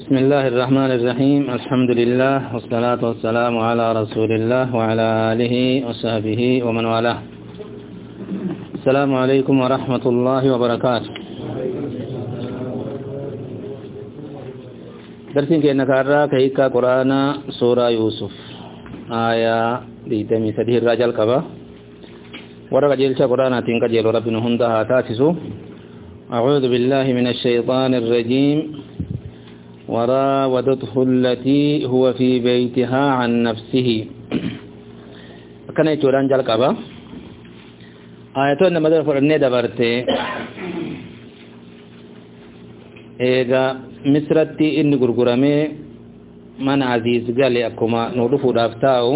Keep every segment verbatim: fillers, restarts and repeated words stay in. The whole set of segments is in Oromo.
بسم الله الرحمن الرحيم الحمد لله والصلاة والسلام على رسول الله وعلى آله وصحبه ومن والاه. السلام عليكم ورحمة الله وبركاته. درسين كأنك أرى كيكا قرآن سورة يوسف آية ديتمي سديه الرجال كبا ورق جيلش قرآن تنك جيل ربنا هندها تاتسو. أعوذ بالله من الشيطان الرجيم. وراودته التي هو في بيتها عن نفسه. كان يتوران جال كبا آياتون نمدر فرنة دبرته إيغا مصرتي إني غرغرامي من عزيز قالي أكما نورفو دافتاو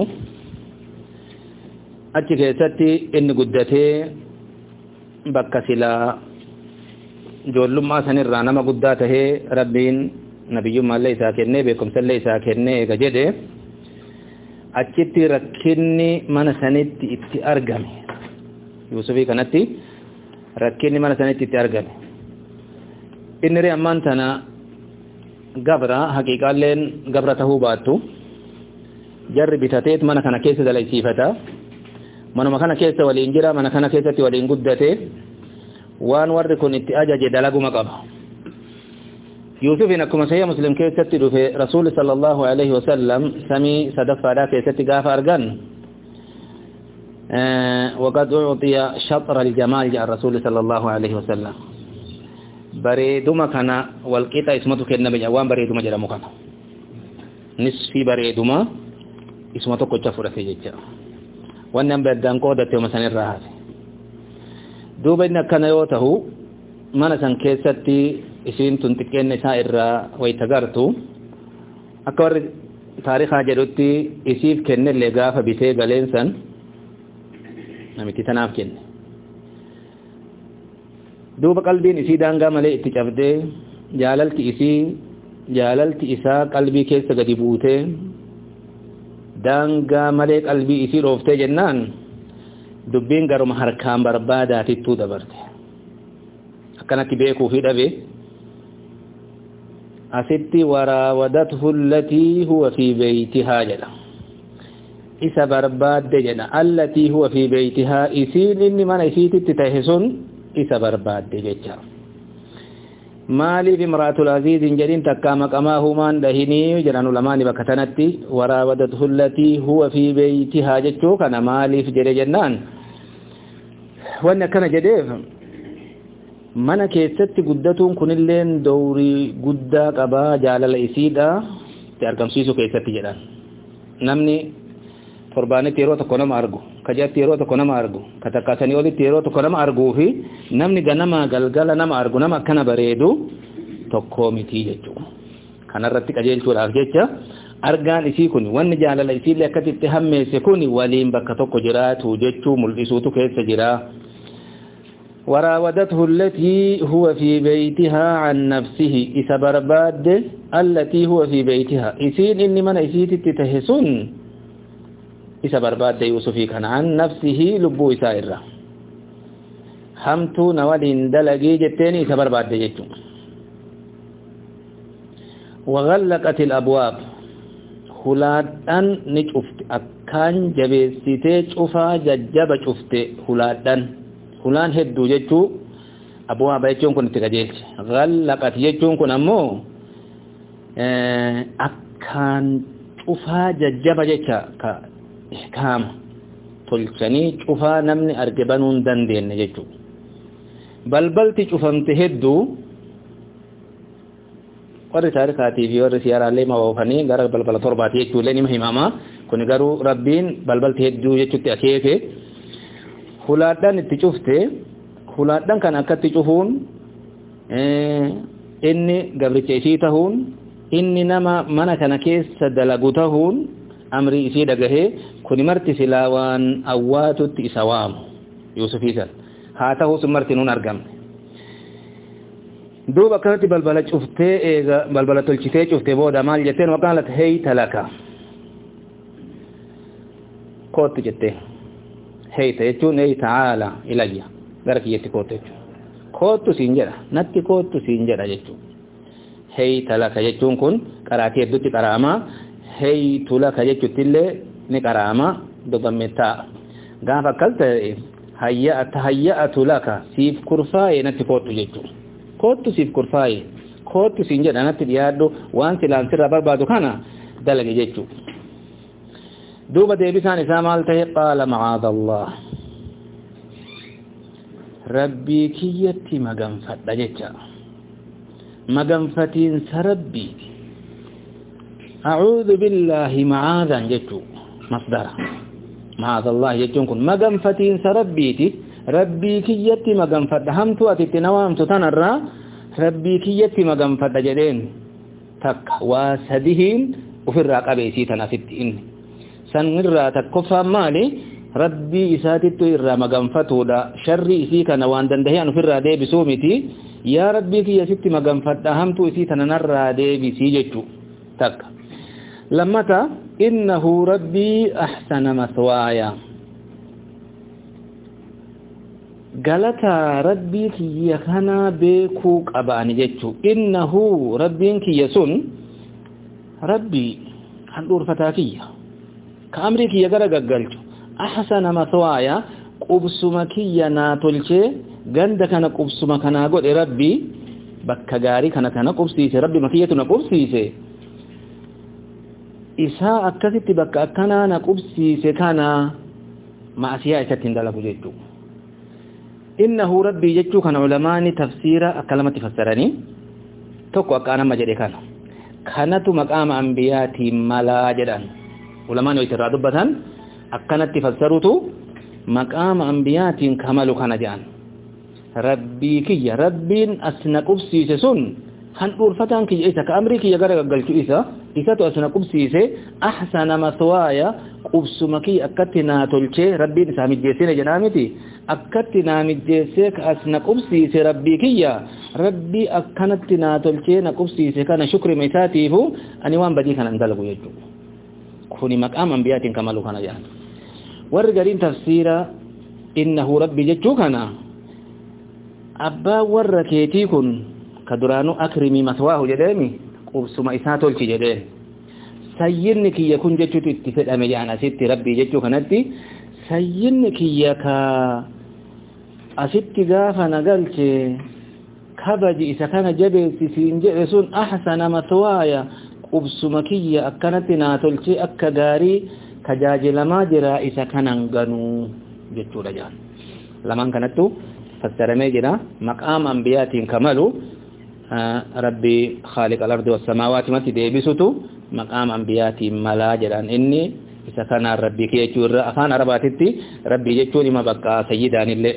أتي كيستي إني قدتي بكسلا جولم ما سنر رانما قداته ربين نبي ما ليس كنه بكم سل ليس كنه كجده أشتي ركني من سنت اتأرجم يوسفي كنتي ركني من سنت اتأرجم إن ري أمان تنا قبرة حقيقة لين قبرة هو باتو جرب بتاتيت من كان كيس دلائي سيفتا من ما كان كيس والإنجرا من كان كيس والإنجدته وان ورد كن اتأجج دلقو مقابا يوسف إنكم سيئ مسلم كيف تتدو في رسول صلى الله عليه وسلم سمي صدفة لا كيف تتقاف أرقان أه وقد أعطي شطر الجمال جاء الرسول صلى الله عليه وسلم بريدما كان والقيطة اسمته كالنبي جوان بريدما جرى مكان نصفي بريدما اسمته كتفر في جيجا وانم بدان قودة ومسان الرهاس دوبا إنك كان يوته منسان كيستي isin tuntiken isa irra way tagartu akor tarikha jerutti isif kenne le gafa bite galensan namiti tanaf kenne duba qalbin isi danga male itti cabde jalalti isi jalalti isa qalbi keessa gadi buute danga male qalbi isi rofte jennan dubbin garuma harkaan barbaada tittu dabarte akkanatti beeku fi dhabe أستي وراودته التي هو في بيتها جدا إسا برباد جدا التي هو في بيتها إسين إني من إسيت تتهسن إسا برباد جدا مالي في امرأة العزيز جدين تكامك أماه من دهني جنان الأمان بكتنتي وراودته التي هو في بيتها جدا كان مالي في جري جنان وأن كان جديف mana keessatti guddatuun kunilleen dawrii guddaa qabaa jaalala isiidha te argamsiisu keessatti jedhan namni torbaanitti yeroo tokko nama argu kajatti yeroo tokko nama argu katakkaasanii olitti yeroo tokko nama arguu fi namni ganama galgala nama argu nama akkana bareedu tokkoo mitii jechuudha kanarratti qajeelchuudhaaf jecha argaan isii kun wanni jaalala isiillee akkasitti hammeesse kun waliin bakka tokko jiraatu jechuu mul'isuutu keessa jira. وراودته التي هو في بيتها عن نفسه إسا برباد التي هو في بيتها إسين إني من إسيت تتهسن إسا برباد يوسفي كان عن نفسه لبو إسائرة حمتو نوالين دلقي جتين إسا برباد جتو وغلقت الأبواب خلاد أن نجفت أكان جبستي شفا ججب شفت خلاد أن hulaan hedduu jechuu abwaaba jechuun kun itti qajeelche ghallaqat jechuun kun ammoo akkaan cufaa jajjaba jecha ka ihkaama tolchanii cufaa namni arge banuu hin dandeenye jechuu balbalti cufamte hedduu warri taarikaatii fi warri siyaaraallee mawaafanii gara balbala torbaati jechuullee nima himamaa kun garuu rabbiin balbalti hedduu jechuutti akeeke hulaadhaan itti cufte hulaadhaan kan akkatti cufuun inni gabricha isii tahuun inni nama mana kana keessa dalagu tahuun amrii isii dhagahee kuni marti silaa waan awwaatutti isa waamu yuusufiisan haa tahuu sun marti nuun argamne duuba akkanatti balbala cuftee eega balbala tolchitee cuftee booda maal jetteen waqaalat heyta laka kootti jettee heyta jechuun ey ta'aala ilayya gara kiyyatti kootu jechuun kootu siin jedha natti kootu siin jedha jechuun هيت لك يجون كن قراتي دوتي قراما هيت لك يجتله ني قراما بضم التاء غاف قلت هيأت هيأت لك سيف كرفاي نتي كوت يجو كوت سيف كرفاي كوت سينجد انا تديادو وان سلان سر بربادو كان دلغ يجو دوبا ديبسان اسامالته قال معاذ الله ربي كيتي مغنفت دجچا مغنفتين سربي اعوذ بالله معاذا جچو مصدر معاذ الله جچون كن مغنفتين سربيتي ربي كيتي مغنفت همتو اتتنوام تنرى ربي كيتي مغنفت جدين تك واسدين وفي الرقبه سيتنا ستين سنرى تكفى مالي ربي إساتتو إرى مغنفتودا شري إسيكا نوان دندهيان في الرادي بسومتي يا ربي كي يسيتي مغنفت همتو إسيتنا نرى دي بسيجتو تك لما تا إنه ربي أحسن مثوايا قالتا ربي كي يكنا بيكوك أباني جتو إنه ربي كي يسن ربي هندور فتاكية كأمريكي يقرأ قلتو أحسن مثوايا قبسمكيا ناتلشي غند كان قبسمكنا قد ربي بكغاري كان كان قبسيسي ربي مكيتنا قبسيسي إساء أكثت بك أكنا نقبسيسي كان معسياء ستندلق جيتو إنه ربي جيتو كان علماني تفسير أكلمة فسرني توقع كان مجري كان كانت مقام أنبياتي ملا جدان علماني ويترادبتان akkanatti fassarutu maqaama anbiyaatiin kamalu kana jedhan rabbii kiyya rabbiin asna qubsiise sun han dhuurfataan kiyya isa ka amrii kiyya gara gaggalchu isa isatu asna qubsiise ahsana maswaaya qubsuma kiyya akkatti naa tolchee rabbiin isaa mijjeessine jedhaa miti akkatti naa mijjeessee ka asna qubsiise rabbii kiyya rabbii akkanatti naa tolchee na qubsiise kana shukrima isaatiifu ani waan badii kana hin dalagu jechuudha kuni maqaama anbiyaatiin kamalu kana jedhan ورغرين تفسيرا انه ربي جچو كنا ابا وركيتي كن كدرانو اكرمي مثواه جدامي قبسما اساتول تي جدين سينك يكون جچو تتفد امجانا ست ربي جچو كنتي سينك يكا اسيت غافا نغلچه كبجي اسكن جبل سينجسون احسن مثوايا قبسما كي اكنتنا تولچه اكغاري tajaajilama jira isa kanan ganu jechuudha jaan laman kanattu fassaramee jira maqaam anbiyaatiin kamalu rabbi khaliq al-ardi was-samawati mati deebisutu maqaam anbiyaatiin malaa jedhan inni isa kana rabbi kee jechuudha afaan arabaatitti rabbi jechuun ima bakka sayyidaanillee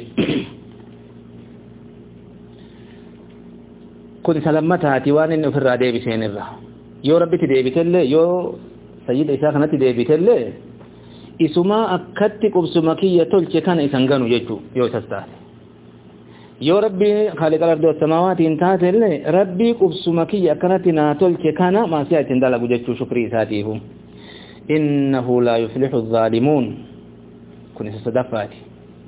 kun salammataati waan inni ofirraa deebiseenirra yoo rabbitti deebitellee yoo sayyid isa kanatti deebitelle isuma akkatti qubsuma kiyya tolche kana isan ganu jechu yoo sastaate yoo rabbi khaliq al-ardi was-samawati intaatelle rabbi qubsuma kiyya akkanatti na tolche kana maasiya itin dalagu jechu shukri isaatiifu innahu la yuflihu adh-dhalimun kun sadafati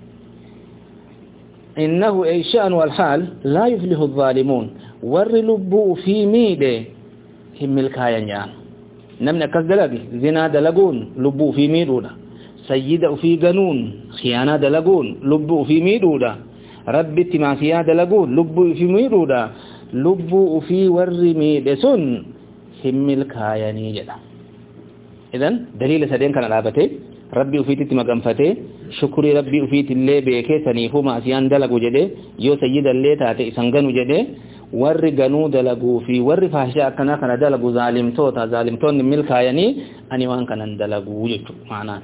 innahu ay sha'n wal hal la yuflihu adh-dhalimun warlubu fi mide himil kayan namni akkas dalagi zina dalaguun lubbuu fi miidhuudha sayyida ufii ganuun khiyaanaa dalaguun lubbuu fi miidhuudha rabbitti maasiyaa dalaguun lubbuu fi miidhuudha lubbuu ufii warri miidhe sun hin milkaayanii jedha idan daliila sadeen kana dhaabate rabbii ufiititti maganfatee shukrii rabbii ufiitillee beekee saniifuu maasiyaan dalagu jedhe yoo sayyidallee taate isan ganu jedhe warri ganuu dalaguu fi warri fahishaa akkana kana dalagu zaalimtoota zaalimtoonni milkaayanii ani waan kanan dalaguu jechuudha maanaan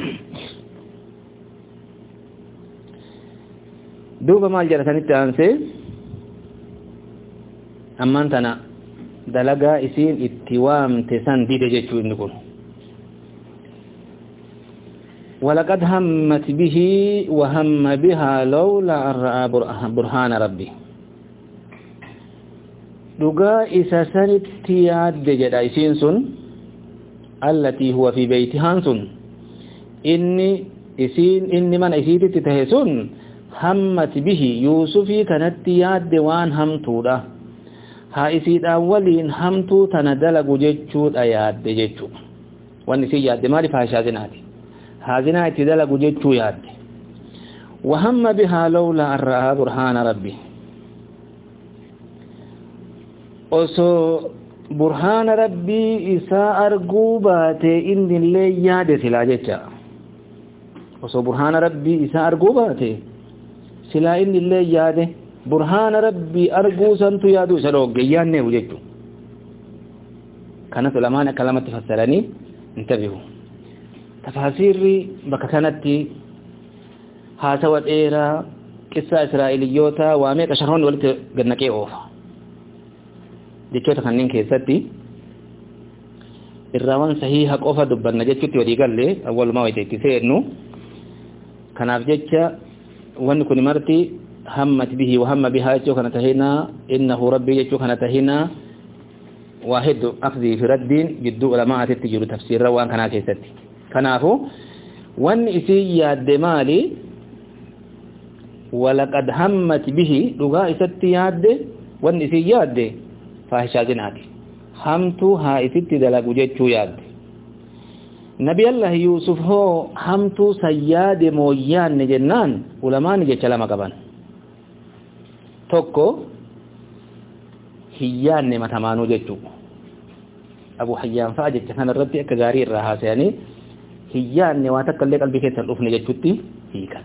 duuba maal jedhatanitti aansee ammaan tana dalagaa isiin itti waamte san dide jechuu inni kun ولقد همت به وهم بها لولا أن رأى برهان ربي دغا إساسانت ياد جدا إسين سن التي هو في بيتها سن إني إسين إني من إسيت تتهسن همت به يوسفي كانت ياد وان هم تودا ها إسيد أولين همتو تندلق جيتشو أياد جيتشو وان إسيد ياد مالي فهشا زناتي هذنا اتدلق جيتشو ياد وهم بها لولا أن رأى برهان ربي وسو برهان ربي إساء أرقوبات إن اللي ياد سلا جيتشا وسو برهان ربي إساء أرقوبات سلا إن اللي ياد برهان ربي أرقو سنتو يادو سلوك جياني وجيتشو كانت الأمانة كلمة تفسرني انتبهوا تفاسيري بكتانتي هاسوات إيرا قصة إسرائيليوتا واميك شرحون ولت قدنكي أوفا جيتشوتا خنين كيستي الروان صحيحة أوفا دبنا جيتشوتي ودي قال لي أول ما ويتيتي سيرنو كناف جيتشا وانكو نمرتي همت به وهم بها جيتشو كانت هنا إنه ربي جيتشو كانت هنا واحد أخذي في رد جدو علماء تتجر تفسير روان كنا كيستي كنافو وان إسي ياد مالي ولقد همت به لغا إستي ياد وان إسي ياد فاحشا جناتي همتو ها إستي دلق جيتشو ياد نبي الله يوسف هو همتو سياد مويان نجنان علماء نجيش لما قبان توكو هيان نمتمانو جيتشو أبو حيان فاجت كان الرد كغاري الرهاس يعني هيان نواتك اللي قلبي كيت الأفن جيتشوتي هيكا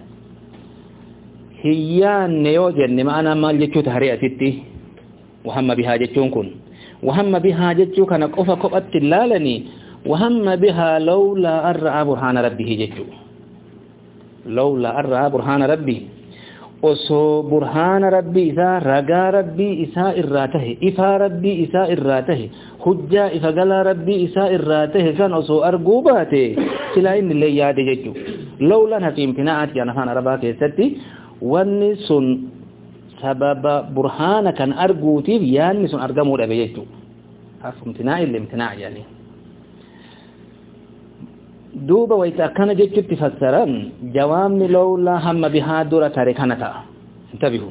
هيان نيوجن ما أنا مال جيتشو تهريا ستي وهم بها جيتشون كن وهم بها جيتشو كان قفا قبت اللالني وهم بها لولا أرعى برهان ربه جيتشو لولا أرعى برهان ربه osoo burhaana rabbii isaa ragaa rabbii isaa irraa tahe ifaa rabbii isaa irraa tahe hujjaa ifa galaa rabbii isaa irraa tahe kan osoo arguu baate silaa inni illee yaade jechuu lawlan haqiimtinaa'ati an afaan arabaa keessatti wanni sun sababa burhaana kan arguutiif yaanni sun argamuu dhabe jechuu hafumtinaa illee imtinaa yaani دوبا ويتأكنا جيتشو تفسران جوامن لولا هم بها دورة تاريخانتا انتبهوا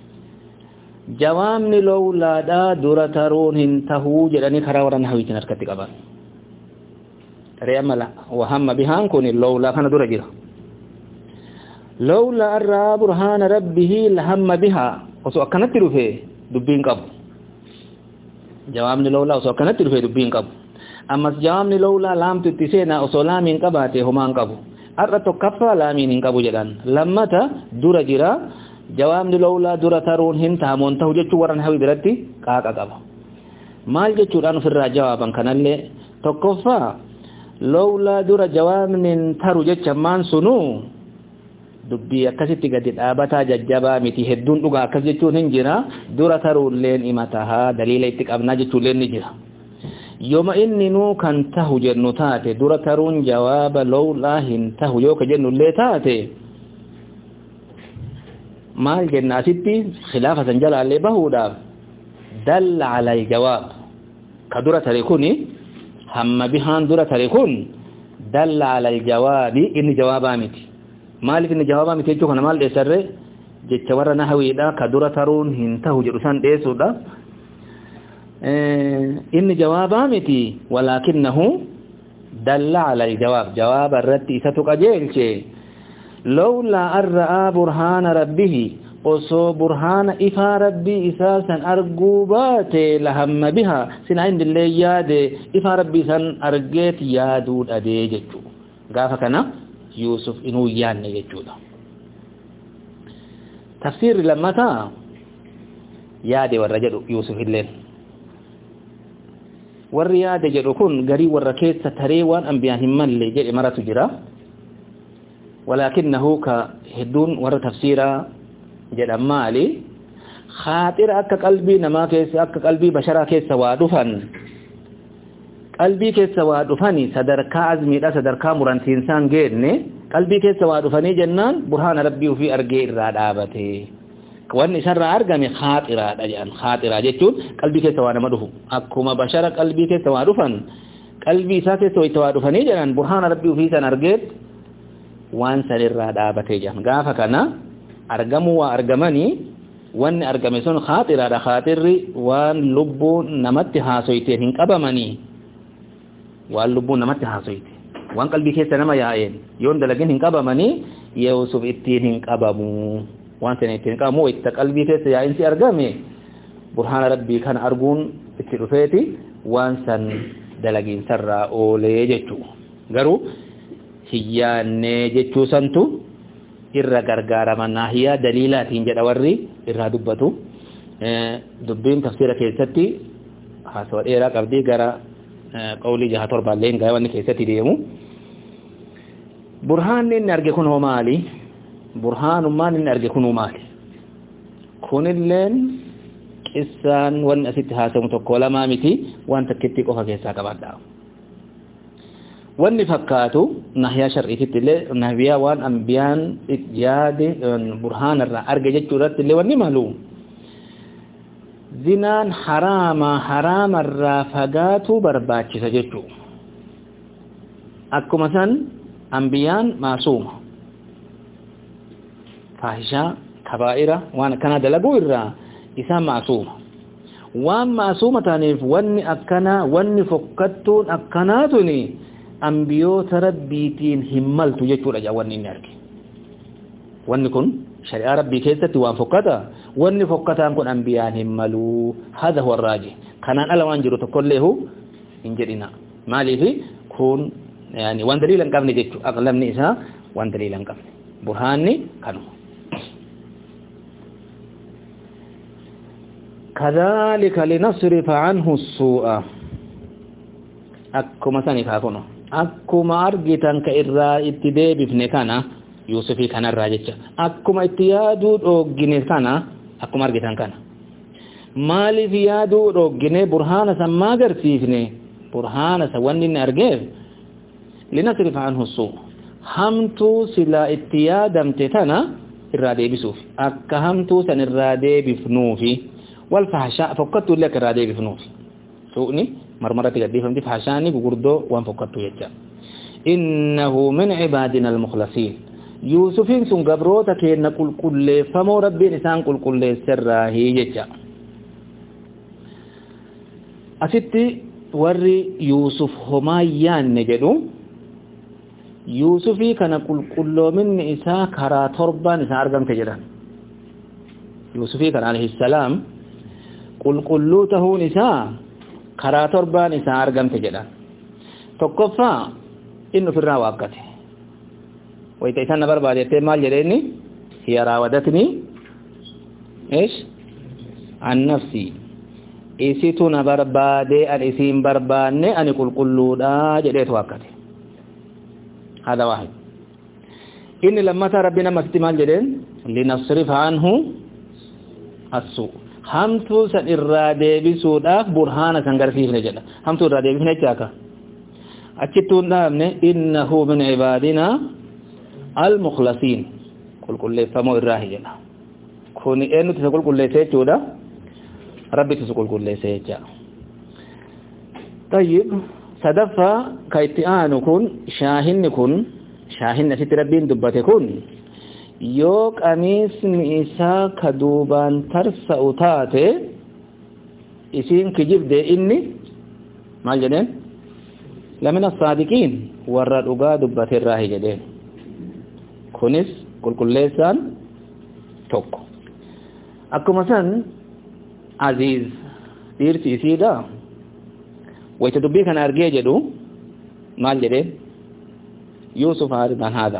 جوامن لولا دا دورة تارون انتهو جلاني خراوران هاويتنا ركتك أبان رياملا وهم بها انكون لولا كان دورة جيرا لولا أرى برهان ربه لهم بها وسو أكنا تلوفي دبين قبو جوامن لولا وسو أكنا تلوفي دبين قبو أما جوامني لولا لام تتسينا أصولامين قباتي همان قبو أردت كفا لامين قبو جدان لما تا دورا جرا جوامني لولا دورا ترون هنتا مونتهو جتشو ورن هاوي براتي كاكا قبو مال جتشو رانو في الرجوابا كان اللي تقفا لولا دورا جوامن ترو جتشا مان سنو دبي أكاسيتي قدد آبتا ججبا متي هدون لغا أكاس جتشو ننجرا دورا ترون لين إماتها دليل اتك أبنا جتشو لين نجرا يوم إني نو كان تهو جنو تاتي دورة ترون جواب لولا هنتهو يوك جنو اللي تاتي ما الجنة ستي خلافة سنجل اللي بهودا دل على الجواب كدورة تريكوني هم بهان دورة تريكون دل على الجواب إني جواب آمتي مالك إني جواب آمتي يجوك أنا مال ديسر جتشور نهوي دا كدورة ترون هنتهو جرسان ديسو دا إن جوابا متي ولكنه دل على الجواب جواب الرد ستك جيلش لولا أرأى برهان ربه وصو برهان إفا ربي إساسا أرقوبات لهم بها سن عند اللي ياد إفا ربي سن أرقيت يادود أدي جتشو قافكنا يوسف إنو يان جتشو تفسير لما تا يادي والرجل يوسف الليل والرياضة جركون قريب والركيت ستريوان أنبياهم من اللي جري مرة جرا ولكنه كهدون ور تفسيرا جد مالي خاطر أكا قلبي نما كيس أكا قلبي بشرا كيس سوادفن قلبي كيس سوادفني صدركا عزمي لا صدركا مرانتي إنسان غيرني قلبي كيس سوادفني جنان برهان ربي وفي أرقي إرادابته وان شر ارغمي خاطره دجان خاطره جچون قلبي كي توانه مدو اكما بشر قلبي كي توادفن قلبي ساته توي توادفني جنان برهان ربي في سن ارغت وان سر الرادابته جان غافا كنا ارغموا وارغمني وان ارغمسون خاطر على خاطر وان لبو نمت هاسويته هن قبمني وان لبو نمت هاسويته وان قلبي كيس نما ياين يون دلغن هن قبمني يوسف اتين هن قبمو وان تنتين قامو ات قلبي كيس ياين سي ارغمي برهان ربي كان ارغون اتلفيتي وان سن دلغين سرا اولي جچو غرو هيانه جچو سنتو irra gargaarama naahiya daliilaatiin jedha warri irra dubbatu dubbiin tafsiira keessatti haasawa dheeraa qabdi gara qawlii jaha torbaalleen gaa wanni keessatti deemu burhaan inni arge kun hoo maali burhaanummaan inni arge kun maali kunilleen qissaan wanni asitti haasamu tokko lamaa miti waan takkitti qofa keessaa qabadha wanni fakkaatu nahya shar'iitti illee nahbiya waan anbiyaan yaade burhaan irraa arge jechuu irratti illee wanni maalum zinaan haraama haraama irraa fagaatu barbaachisa jechuu akkuma san anbiyaan maasuuma faahishaa kabaa'ira waan akkana dalaguu irraa isaan maasuuma waan maasuuma taaniif wanni akkana wanni fokkattuun akkanaatuni anbiyoota rabbiitiin himmaltu jechuudha jawanni inni arge wanni kun shari'a rabbii keessatti waan fokkata wanni fokkataan kun anbiyaan himmalu hada huwa raaji kanaan ala waan jiru tokkollee hu hin jedhina maaliif kun yani waan daliila hin qabne jechuu aqlamni isaa waan daliila hin qabne burhaanni kanuma kadhalika linasrifa anhu as-su'a akkuma sani kaakuno akkuma argitan ka irraa itti deebifne kana Yuusufi kanarraa jecha akkuma itti yaaduu dhoggine kana akkuma argitan kana maaliif yaaduu dhoggine burhaana sammaa agarsiifne burhaana sa wanni inni argeef linasrifa anhu as-suu hamtuu silaa itti yaadamte tana irraa deebisuuf akka hamtuu san irraa deebifnuufi wal fahshaa fokkattu illee akka irraa deebifnuufi suuqni marmaratti gadhiifamti fahshaani gugurdoo waan fokkattu jecha innahu min cibaadina almukhlasiin yuusufin sun gabroota keenna qulqulleeffamoo rabbiin isaan qulqulleesserraahi jecha asitti warri yuusuf homaa yaanne jedhu yuusufii kana qulqulloominni isaa karaa torbaan isaa argamte jedhan yuusufii kana alayhi salaam qulqulluu tahuun isaa karaa torbaan isaa argamte jedhan tokkoffaa inni ofirraa waaqqate wayita isaan na barbaadettee maal jedhe inni hiya raawadatnii eesh an nafsii isitu na barbaadee an isiin barbaanne ani qulqulluudhaa jedheetu waaqqate hada waahid inni lammata rabbi nama sitti maal jedheen linasrifa anhu as-suu hamtuu san irraa deebisuudhaaf burhaana san garsiifne jedha hamtuu irraa deebifne jechaaka achittuun dhaabne innahu min cibaadinaa al-mukhlasiin qulqulleeffamoo irraahi jedha kun eenyutu isa qulqulleesse jechuudha rabbitu isa qulqulleesse jecha tayyib sadaffaa ka itti aanu kun shaahinni kun shaahinni asitti rabbiin dubbate kun yoo qamiisni isaa ka duubaan tarsa'u taate isiin kijibde inni maal jedheen lamina saadiqiin warra dhugaa dubbate irraahi jedheen kunis qulqulleessaan tokko akkuma san aziz dhiirsi isiidha wayta dubbii kana argee jedhu maal jedheen yuusuf aaridan haadha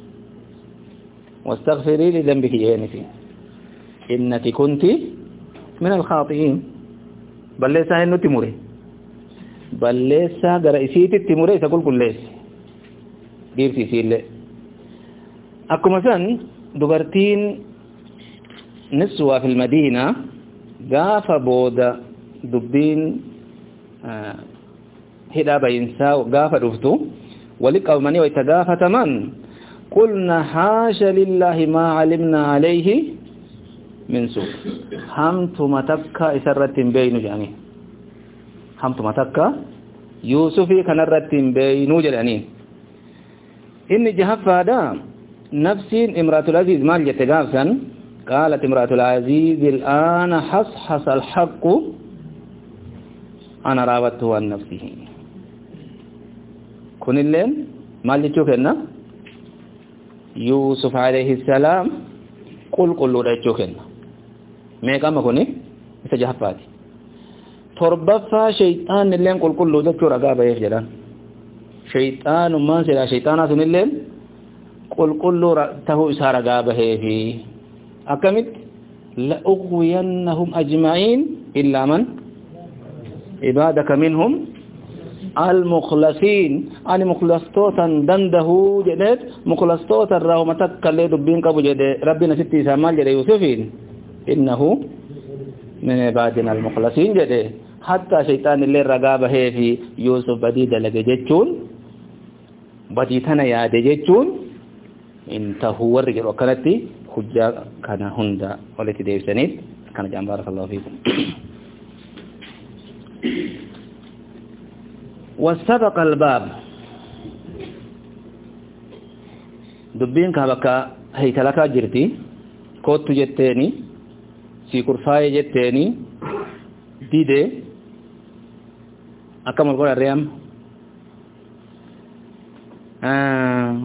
واستغفري لذنبك جينتي إنك كنت من الخاطئين بل ليس إنه تمري بل ليس قرأسيتي تمري سأقول كل ليس دير في سيل أكو مثلا دبرتين نسوة في المدينة غاف بودا دبين آه هدا بينسا غاف رفتو ولك أو مني ويتغاف تمن قلنا حاش لله ما علمنا عليه من سوء همت متكا إسرت بين جاني همت متكا يوسفي كنرت بين جاني إن جهف هذا نفسي امرأة العزيز مال يتغافا قالت امرأة العزيز الآن حصحص الحق أنا راودته عن نفسه كن اللين ما اللي تشوفنا يوسف عليه السلام قل قل له تشوفنا ما كما كوني سجحفاتي تربفا شيطان اللين قل قل له تشو رقابة يفجلان شيطان ما سلا شيطانات اللين قل قل له تهو إسار رقابة في أكمت لأغوينهم أجمعين إلا من عبادك منهم المخلصين أنا مخلصتوتا دنده جدت مخلصتوتا راومتك اللي دبين كبو جد ربنا ستي سامال جد يوسفين إنه من عبادنا المخلصين جد حتى شيطان اللي رقابه في يوسف بديد لك جتشون بديتنا يا جتشون انتهوا ورجل وكالتي حجة كان هندا والتي ديو سنيد كان جام بارك الله فيكم واستبق الباب دبين كابكا هيتلكا جرتي كوت جتيني سيكورفاي جتيني ديدي أكمل قول الريام آه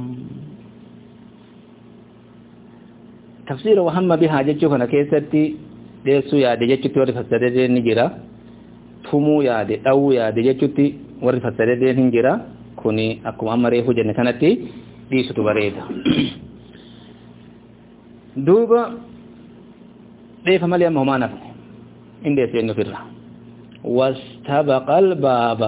تفسير وهم بها جتشو كنا كيستي ديسو يا دي جتشو توري فسده نجرا تمو يا دي أو يا دي جتشو تي وري فسده نجرا كوني أكو أمري هو جنة كانتي ديسو تبريدا دوبا ديفا مليا مهمانا إن ديسو ينفرها واستبق الباب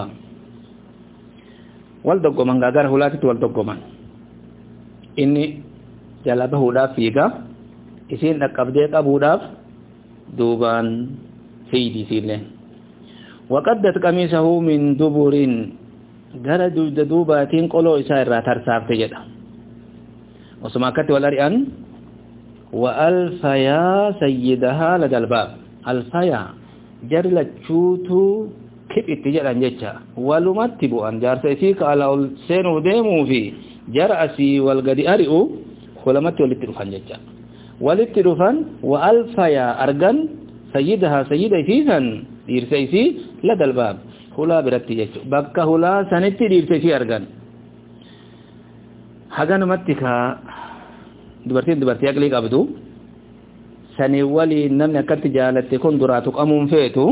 والدقو من غاقر هلاتي والدقو من إني جلبه لا فيقا isin dhaqqabdee qabuudhaaf duubaan fiidi isiilleen waqaddat qamiisahu min duburin gara dugda duubaatiin qoloo isaa irraa tarsaafte jedha osuma akkatti wal ari'an wa alfayaa sayyidahaa ladal baab alfayaa jari lachuutu kiphitti jedhan jecha walumatti bu'an jaarsa isii ka ala ol seenuu deemuu fi jara asii wal gadi ari'u kulamatti walitti dhufan jecha walitti dhufan wa alfaya argan sayyidaha sayyida isiisan dhiirsa isii ladal baab hulaa biratti jechu bakka hulaa sanitti dhiirsa isii argan haganumatti ka dubartiin dubartii aqlii qabdu sanii waliin namni akkatti jaalatte kun duraa tuqamuun feetu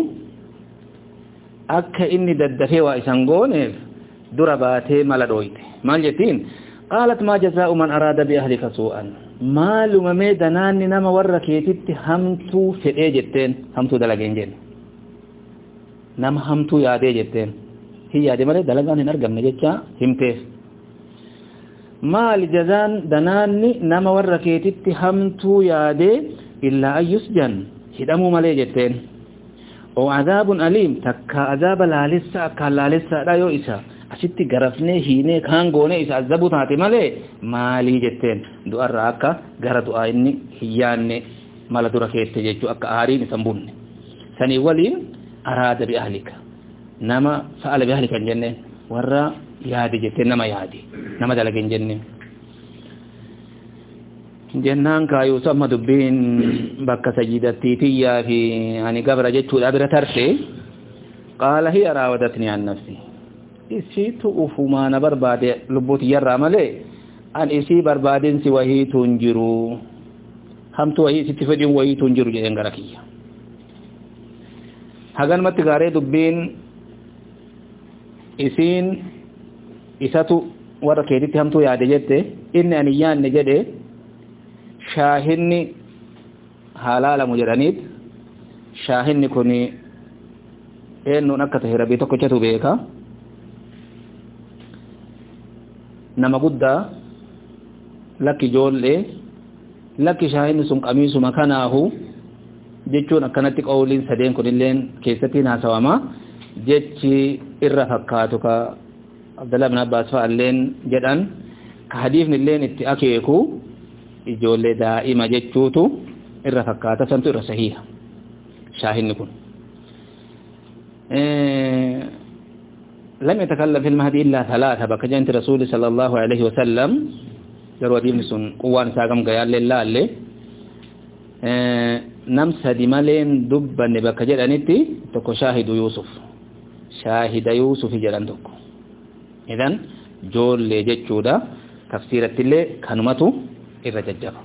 akka inni daddafee waa isan gooneef dura baatee mala dhooyte maal jettiin qaalat maa jazaa'u man araada bi ahlika suu'an maaluma mee danaanni nama warra keetitti hamtuu fedhee jetteen hamtuu dalageen jenne nama hamtuu yaadee jetteen hin yaade malee dalagaan hin argamne jecha himteef maali jazaan danaanni nama warra keetitti hamtuu yaadee illaa ayyusjan hidhamuu malee jetteen oo azaabun aliim takka azaaba laalessa akka laalessaadha yoo isa asitti garafnee hiinee kaan goonee isa azabu taate malee maalii jetteen du'arraa akka gara du'aa inni hin yaanne mala dura keette jechuu akka aariin isan bunne sanii waliin araada bi ahlika nama fa'ala bi ahlika hin jenneen warra yaade jetteen nama yaade nama dalage hin jenneen jennaan kaayuu samma dubbiin bakka sayyidattiitiyyaa fi ani gabra jechuudha bira tarte qaala hiya raawadatnii an nafsi isiitu ufumaana barbaade lubbuuti yarraa malee an isii barbaadinsi wahiitu hin jiru hamtu wahii isitti fedhin wahiitu hin jiru jedheen gara kiyya haganumatti gaaree dubbiin isiin isatu warra keetitti hamtuu yaade jette inni ani yaanne jedhe shaahinni halaalamu jedhaniit shaahinni kun eennuun akka tahe rabbii tokkochatu beeka nama guddaa lakki ijoollee lakki shaahinni sun qamiisuma kanaahu jechuun akkanatti qawliin sadeen kunilleen keessatti haasawama jechi irra fakkaatu ka Abdullah ibn Abbas fa'alleen jedhan ka hadiifni illeen itti akeeku ijoollee daa'ima jechuutu irra fakkaata santu irra sahiha shaahinni kun لم يتكلم في المهدي إلا ثلاثة بكجنت رسول صلى الله عليه وسلم جروا ديم سن قوان ساقم قيال لله اللي nam sadi maleen dubbanne bakka jedhanitti tokko shaahidu Yusuf shaahida Yusuf jedhan tokko idan joollee jechuudha tafsiiratti illee kanumatu irra jajjaba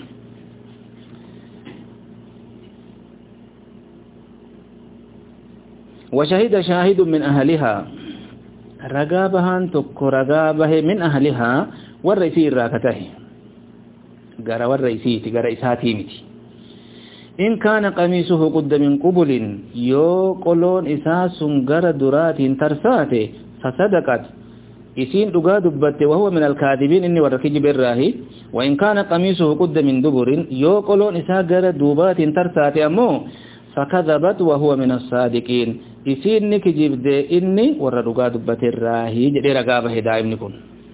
وشهد شاهد من أهلها رغابهان تكو رغابه من أهلها والرئيسي الراكته غرا والرئيسي تغرا إساتي متي إن كان قميصه قد من قبل يو قلون إساس غرا درات ترساته فصدقت إسين دغا دبت وهو من الكاذبين إني وركج بالراهي وإن كان قميصه قد من دبر يو قلون إسا غرا دوبات ترساته أمو فكذبت وهو من الصادقين إسين نكجب دي إني ورا دغا دبت الراهي جدي رغابه دائم نكون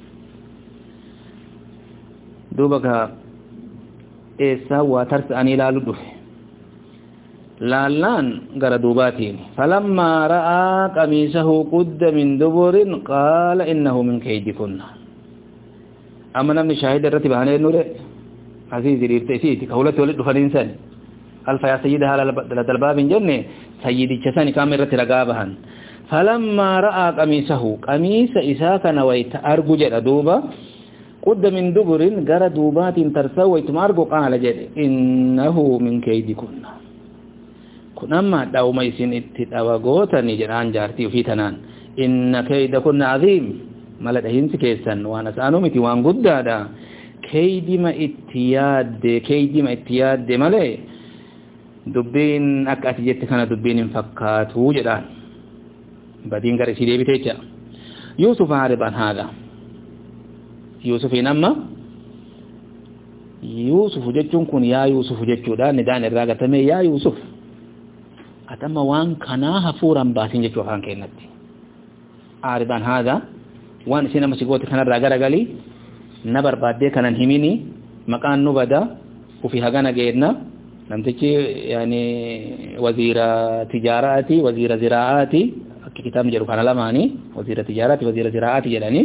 دوبك إسا وترساني لا لدف لالان غرا دوباتين فلما رأى قميصه قد من دبر قال إنه من كيدكن أما نمني شاهد الرتب هاني النور عزيزي ليرتسيتي كولت ولد فالإنسان ألف يا سيدها لدلباب جنة سيدي جساني كامل رتي رقابهن فلما رأى قميصه قميص إساك نويت أرجو جد دوبا قد من دبر غرا دوبات ترسويت مارغو قال جد إنه من كيدكن كنما دوما يسين اتتاوغوتني جران جارتي في تنان إن كيدكن عظيم ملدهين سكيسن وانا سانومتي وان قدادا كيدي ما اتياد كيدي ما اتياد ملي دبين أكاتي جت كان دبين فكات وجدان بعدين قال سيدي بتيجا يوسف عارض عن هذا يوسف ينما يوسف جتون كن يا يوسف جتودا ندان الراغة تمي يا يوسف أتما وان كنا هفورا باسين جتو خان كينتي عارض عن هذا وان سينا مسيقوت كان الراغة رغالي نبر بعد كان هميني مكان نبدا وفي هغانا جيدنا نمتكي يعني وزير تجاراتي وزير زراعاتي كتاب مجرو كان لماني وزير تجاراتي وزير زراعاتي جلاني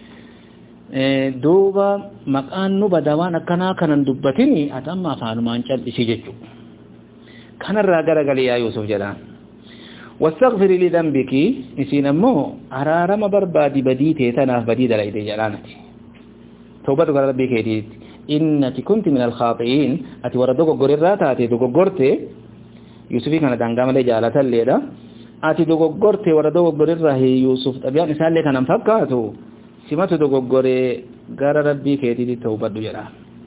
دوبا مكان نبدا وانا كنا كان دبتني أتما فانمان چل إشي جتو كان الراغر غلي يا يوسف جلان واستغفر لي ذنبك إسينا مو أرارم بربادي بديتي تناف بديد لأيدي جلانتي توبة ربك يديد إنك كنت من الخاطئين أتي وردوك غريرات أتي دوك غرتي يوسفي كان دانغام لي جالة الليلة أتي دوك غرتي وردوك غريره يوسف أبيان إسان لك أنا مفكاتو سمات دوك غري غار ربي كيدي توبة دجرا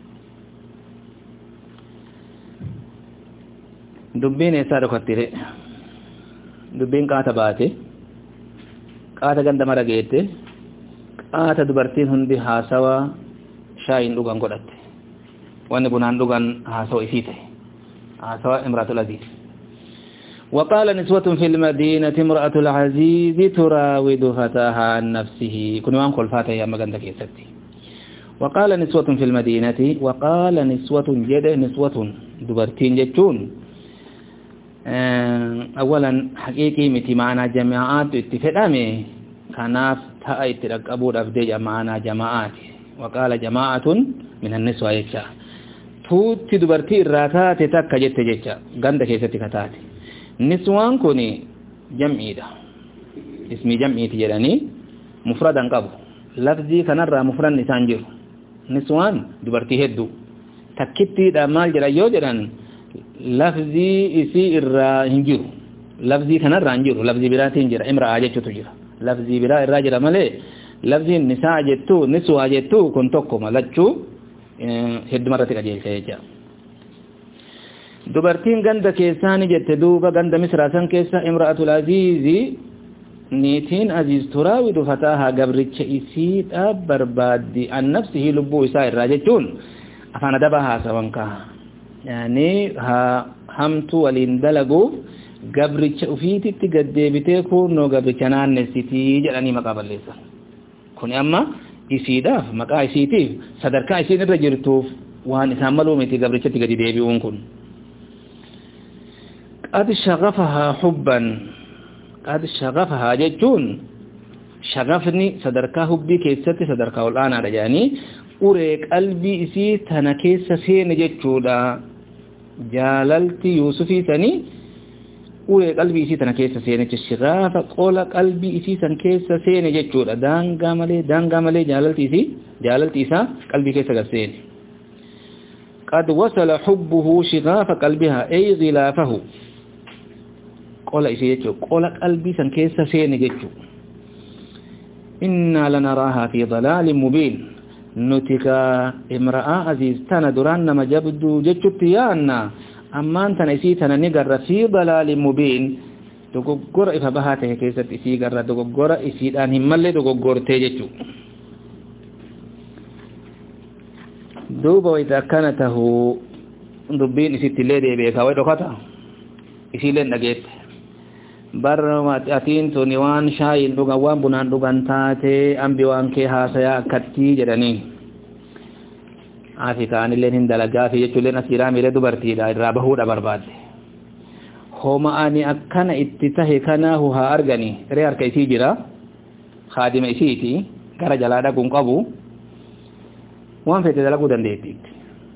دبين إسارة خطيري دبين قاتا باتي قاتا غندم رغيتي قاتا دبرتين هندي حاسوا شاين دوغان قدت وان بنان دوغان حاسوا إسيته حاسوا امرأة العزيز وقال نسوة في المدينة امرأة العزيز تراود فتاها عن نفسه كنوان قل فاتها يا مغان دكي ستي وقال نسوة في المدينة وقال نسوة جد نسوة دبرتين جتون أولا حقيقي متي معنا جماعات اتفدامي كاناف تأي ترقبوا أفدي معنا جماعات وقال جماعة من النسوة يجا توتي دبرتي الراتات تكا جت جتا غند كيستي كتاتي نسوان كوني جمعي ده اسمي جمعي تجراني مفردا قبو لفظي كنرى مفرد نسان جيرو نسوان دبرتي هدو تكتي دا مال جرا يوجران لفظي اسي الرا هنجيرو لفظي كنرى هنجيرو لفظي براتي هنجيرا امرأة جتو تجرا لفظي برا الراجرة مالي لفظي النساء جتو نسوة جتو كنتوكو ملچو هد مرتك جيل سيجا دبرتين غند كيساني جت دوبا غند مصر سان كيسا امرأة العزيز نيتين عزيز تراود فتاها غبرچ اسيد بربادي عن نفسه لبو اسائر راجتون افانا دبها سوانكا يعني ها همتو ولندلغو غبرچ افيتي تگدبته كو نو غبرچ نان نسيتي جلاني مقابل ليسا كوني اما isiidhaaf maqaa isiitiif sadarkaa isiin irra jirtuuf waan isaan maluu miti gabrichatti gadi deebi'uun kun qad shaghafaha hubban qad shaghafaha jechuun shagafni sadarkaa hubbii keessatti sadarkaa olaanaadha jedhanii uree qalbii isii tana keessa seene jechuudha jaalalti yuusufii sanii ulee qalbii isii tana keessa seene shigaafa qola qalbii isii san keessa seene jechuudha daangaa malee daangaa malee jaalalti isii jaalalti isaa qalbii keessa galseene qad wasala hubbuhu shigaafa qalbiha ay ghilaafahu qola isii jechuudha qola qalbii san keessa seene jechuudha inna lanaraaha fi dalaalin mubiin nutika imra'a aziz tana duraan nama jabdu jechuutti yaanna ammaan tana isii tana ni garra fi dalaalin mubiin dogoggora ifa bahaa ta'e keessatti isii garra dogoggora isiidhaan hin malle dogoggortee jechuudha duuba wayta akkana tahu dubbiin isitti illee deebi'e kaawee dhokata isiileen dhageette barra atiin tuni waan shaayiin dhugan waan bunaan dhugan taate ambi waan kee haasayaa akkattii jedhanii afi kaanilleen hin dalagaa fi jechuulleen asiiraa miilee dubartiidha irraa bahuudha barbaadde homa ani akkana itti tahe kanaahu haa arganii ree harka isii jira haadima isiiti gara jalaa dhaguun qabu waan fete dalaguu dandeettiitti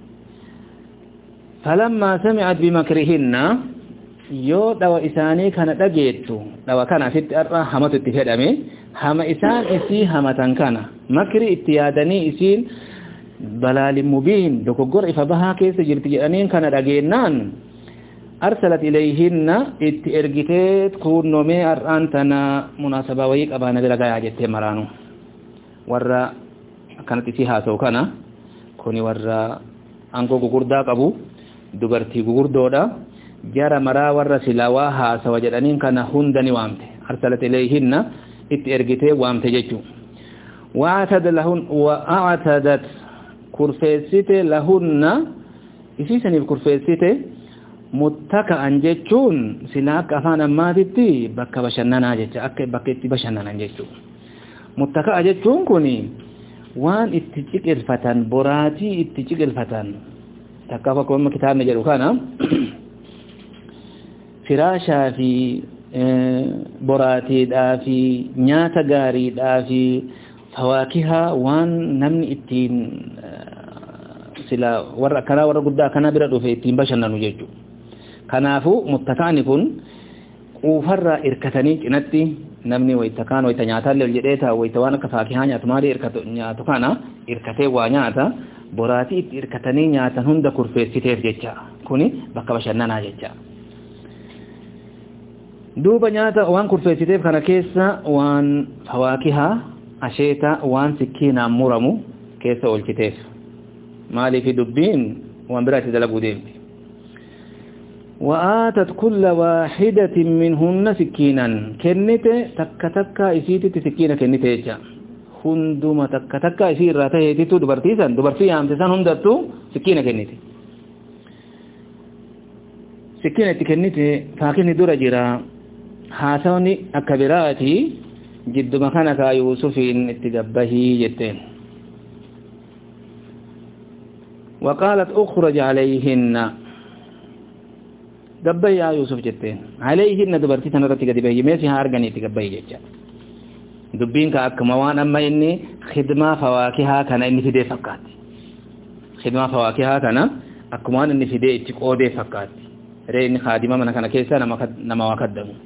falammaa sami'at bimakrihinna yoo dhawa isaanii kana dhageettu dhawa kana asitti arra hamatu itti fedhame hama isaan isii hamatan kana makri itti yaadanii isiin dalaalin mubiin dogoggora ifa bahaa keessa jirti jedhaniin kana dhageennaan arsalat ilayhinna itti ergiteet kunnomee ar'aan tana munaasabaa wayii qabaana bira gayaa jettee maraanu warra akkanatti isii haasa'u kana kuni warra aangoo gugurdaa qabu dubartii gugurdoodha jara maraa warra silawaa haasawa jedhaniin kana hunda ni waamte arsalat ilayhinna itti ergitee waamte jechuu wa'atad lahun wa'atadat kurfeessite lahunna isiisaniif kurfeessite muttaka'an jechuun silaa akka afaan ammaatitti bakka bashannanaa jecha akka bakka itti bashannanan jechuu muttaka'a jechuun kuni waan itti ciqilfatan boraatii itti ciqilfatan takkaaf akkuma kitaabni jedhu kana firaashaa fi boraatiidhaa fi nyaata gaariidhaa fi fawaakihaa waan namni ittiin sila warra akkanaa warra guddaa akkanaa bira dhufe ittiin bashannanu jechuudha kanaafuu muttaka'ani kun quufarraa irkatanii cinatti namni wayta kaan wayta nyaataallee jedhee taa wayta waan akka faakihaa nyaatu maali irkatu nyaatu kana irkatee waa nyaata boraatii itti irkatanii nyaatan hunda kurfeessiteef jecha kuni bakka bashannanaa jecha duuba nyaata waan kurfeessiteef kana keessa waan fawaakihaa asheeta waan sikkiinaan muramu keessa oolchiteef maaliif dubbiin waan biraatti dalaguu deemti وآتت كل واحدة منهن سكينا كنت تك تك إسيتي سكينة كنت يجا هندما تك تك إسير راته يتيتو دبرتيسان دبرتي عامتسان هندتو سكينة كنت سكينة كنت فاكين دور جرا حاسوني أكبراتي جد مكانك يوسف اتقبه جتين وقالت أخرج عليهن gabbai yaa Yusuf jetteen alayhinna dubartii tanarratti gadi bahee meesii haa arganiitti gabbai jecha dubbiin ka akkuma waan amma inni khidmaa fawaakihaa kana inni fidee fakkaatti khidmaa fawaakihaa kana akkuma waan inni fidee itti qoodee fakkaatti ree inni khaadima mana kana keessa nama nama waa kaddamu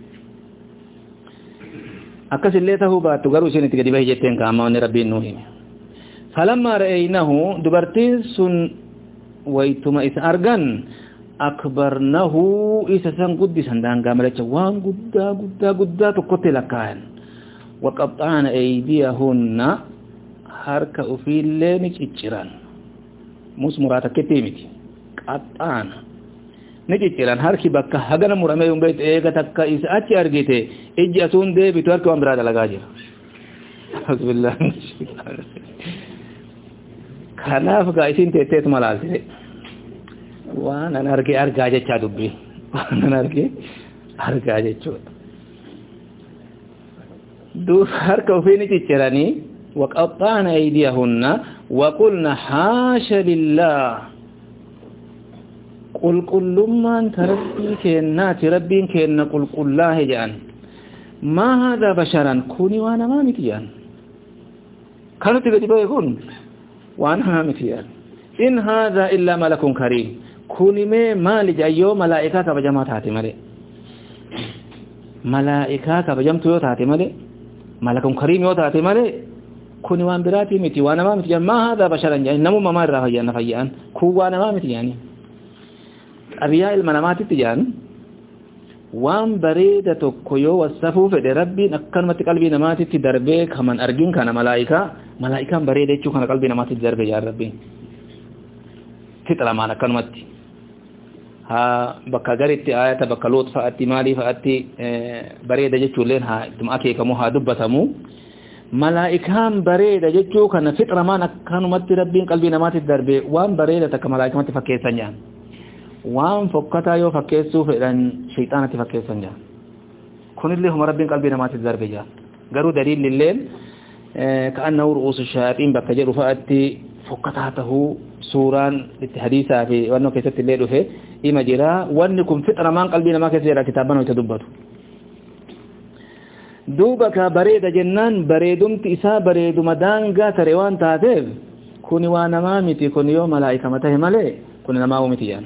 akkasillee tahuu baattu garuu isheen itti gadi bahee jetteen ka amma wanni rabbiin nuu hime falammaa ra'aynahu dubartiin sun waytuma isa argan أكبرنه إذا سان قد سندان قاملة وان قد قد قد تقت لكان وقطعن أيديهن حرك أفيل لينك إجران موس مراتك كتيمتي قطعن نجي إجران حرك بكا هغانا مرامي يوم بيت إيغا تكا إذا أتي أرغيته إجي أسون دي بتوارك وان برادة لغاجر أعوذ بالله خلاف قائسين تيتيت ملازي waan an arge argaa jechaa dubbii waan an arge argaa jechuudha duuf harka ofii ni cicciranii waqaxxaana aydiyahunna waqulna haasha lillah qulqullummaan rabbii kennaati rabbiin kenna qulqullaahe jedhan maa haadha basharan kuni waa namaa miti jedhan kanutti gadi ba'e kun waa namaa miti jedhan in haadha illaa malakun kariim كوني مالي جايو ملائكة كبجمات هاتي مالي ملائكة كبجمت يوت هاتي مالي ملكم كريم يوت هاتي مالي كوني وان براتي متي وانا ما متي ما هذا بشرا جاي نمو ما مرة هيا نفيان كو وانا ما متي يعني أبياء المنامات تجان وان بريدة تكيو والسفو في ربي نكن مت قلبي نمات تدربه كمان أرجين كان ملائكة ملائكة بريدة شو كان قلبي نمات تدربه يا ربي تطلع معنا كن مت ها بكا غريت آية بكا لوط فأتي مالي فأتي بريدة جتشو لين ها دم أكي كمو ها دبتمو ملائكة بريدة جتشو كان فطرة ما نكن مت ربي قلبي نمات تدربه وان بريدة تك ملائكة مت فكيسان جان وان فكتا يو فكيسو فإذن شيطانة فكيسان جان كون اللي هم ربي قلبي نمات تدربه جان قالوا دليل لليل كأنه رؤوس الشياطين بكا جرو فأتي فكتاته سوران الحديثة في وانه كيست الليل فيه إما جرا وانكم فطرة من قلبنا ما كثيرا كتابنا ويتدبتوا دوبك بريد جنان بريدم تئسا بريد مدانغا تريوان تاتيب كوني وانا مامتي كوني يوم ملائكة مته ملي كوني نماو متيان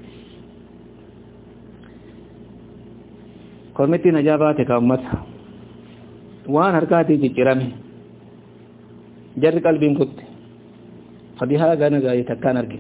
كومتي نجاباتك أمتها وان هركاتي جيرامي جر قلبي كنت فبها غانا غاية تكان أرجي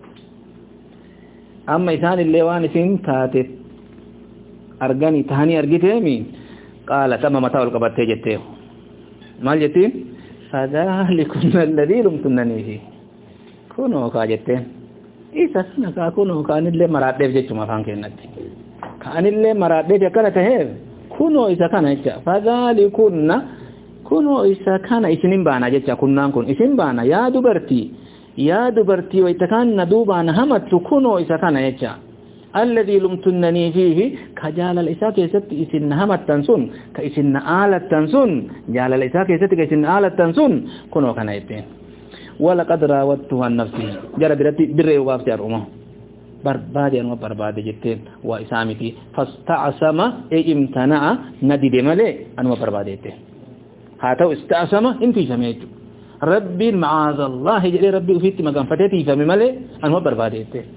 أما إسان اللي وانسين تاتت أرغاني تهاني أرجي تيمي قال تم متى والقبات جتيه مال جتين فذلكم الذي لمتنني فيه كونوا كاجتين إيسا سنكا كونوا كان اللي مراد ديف جتشو مفان كينات كان اللي مراد ديف يكنا تهيب كونوا إيسا كان إيسا فذلكم كونوا إيسا كان إسنين بانا جتشا كنان كون إسن بانا يا دبرتي يا دبرتي ويتكان ندوبان همت كونوا إيسا كان إيسا الذي لمتنني فيه كجال الإساء كيست إسن همت تنسون كإسن آلة تنسون جال الإساء كيست كإسن آلة تنسون كونوا كان إيسا ولقد راودته عن نفسه جرى برتي بري وابتي أرمه بربادي أنو بربادي جتين وإسامتي فاستعصم أي امتنع ندد ملي أنو بربادي جتين هاتو استعصم انتي سميت ربي معاذ الله جري ربي وفيت مقام فتيتي فمي ملي أنو بربادي جتين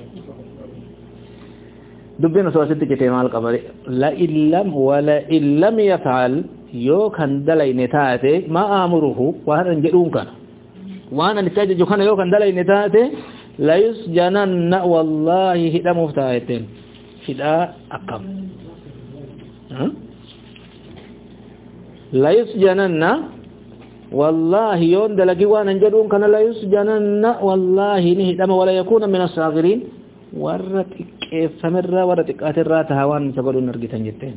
دبنا سواسيتي جتين مال قبري لا إلم ولا إلم يفعل يو كان دلي نتاتي ما آمره وهذا نجدون كان وانا نتاج جوكان يو كان دلي نتاتي لا يسجنن والله هدا مفتاحتين هدا أقام لا يسجنن والله يون دلقي وانا نجدون كان لا يسجنن والله نهدم ولا يكون من الصاغرين ورت فمر ورت قاتر تهوان سقولون نرجتن جتين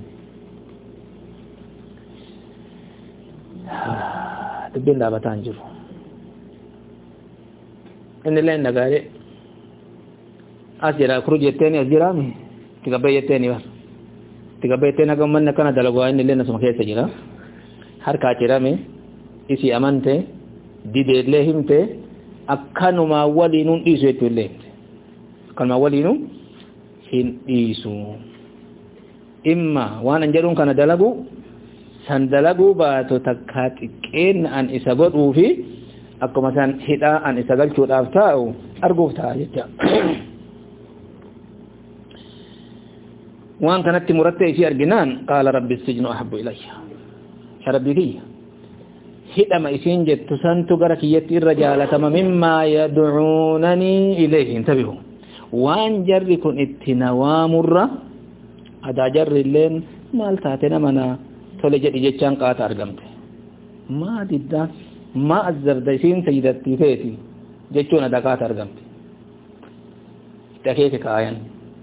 تبين لا بتانجر إن الله نقارئ أسجل أخرج يتاني أسجرامي تقبل يتاني بس تقبل يتاني كم من كان دلقوا إن الله نسمع كيف سجرا هر كاترامي إسي أمانته ديدي لهمته أكانوا ما ولينون إيسو يتولين كان ما ولينون هن إيسو إما وانا نجرون كان دلقوا سندلقوا باتو تكاتكين أن إسابقوا فيه akkuma san hidhaa an isa galchuudhaaf taa'u arguuf ta'a jecha waan kanatti murattee isii arginaan qaala rabbi sijnu ahabbu ilayya ya rabbi kiyya hidhama isiin jettu santu gara kiyyatti irra jaalatama mimmaa yad'uunanii ilayhi intabihu waan jarri kun itti nawaamurra adaa jarri illeen maal taate namana tole jedhi jechaan qaata argamte maa diddaa ما الزردين سيدتي فيتي جتونا دقات أرقمت تكيك آيان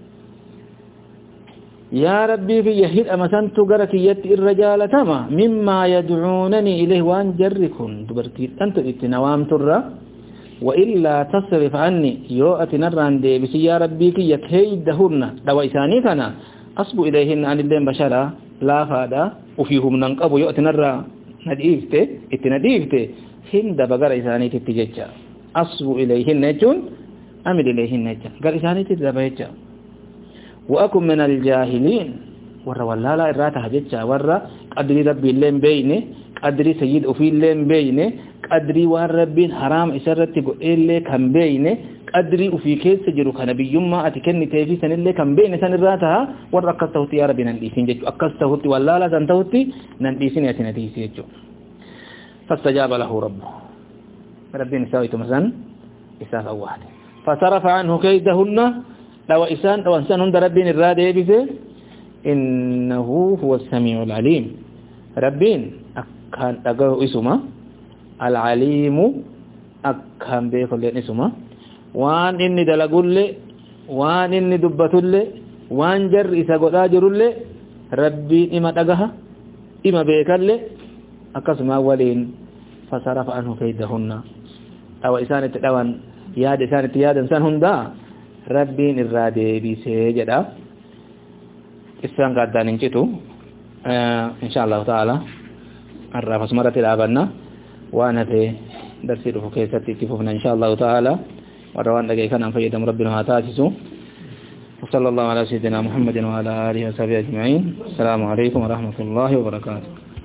يا ربي في يهد أمسان تقرك يت الرجال تما مما يدعونني إليه وان جركن تبرتي أنت اتنوام ترى وإلا تصرف عني يوأت نران دي بس يا ربي في يكيدهن دوائساني كان أصبو إليهن عن اللين بشرا لا فادا وفيهم ننقبوا يوأت نرى نديفته اتنديفته هند بغر إساني تتججا أصبو إليهن نجون أمد إليهن نجا قال إساني تتججا وأكم من الجاهلين ورى والله لا إراتها ججا ورى قدري ربي اللين بيني قدري سيد أفي اللين بيني قدري وان ربي حرام إسرتك إلي كان بيني qadri ufi keessa jiru kana biyyummaa ati kennitee fi sanillee kan beene san irraa taha warra akkas ta'utti yaa rabbi nan dhiisin jechu akkas ta'utti wallaala san ta'utti nan dhiisin ati na dhiisi jechu fastajaba lahu rabbu rabbiin isaa ituma san isaaf awwaate fasarafa anhu kaydahunna dawa isaan dawan san hunda rabbiin irraa deebise innahu huwa as-sami'ul alim rabbiin akkan dhagahu isuma al-alimu akkan beekulleen isuma waan inni dalagulle waan inni dubbatulle waan jarri isa godhaa jirulle rabbiin ima dhagaha ima beekalle akkasuma waliin fasarafa anhu kaydahunna dawa isaan itti dhawan yaada isaan itti yaadan san hunda rabbiin irraa deebisee jedha isaan gaaddaan hin citu inshallah ta'ala arrafa sumarati dhaabanna waan hafe darsii dhufu keessatti itti fufna inshallah ta'ala warra waan dhagee kanaan fayyadamu rabbina haa taasisu وصلى الله على سيدنا محمد وعلى آله وصحبه أجمعين السلام عليكم ورحمة الله وبركاته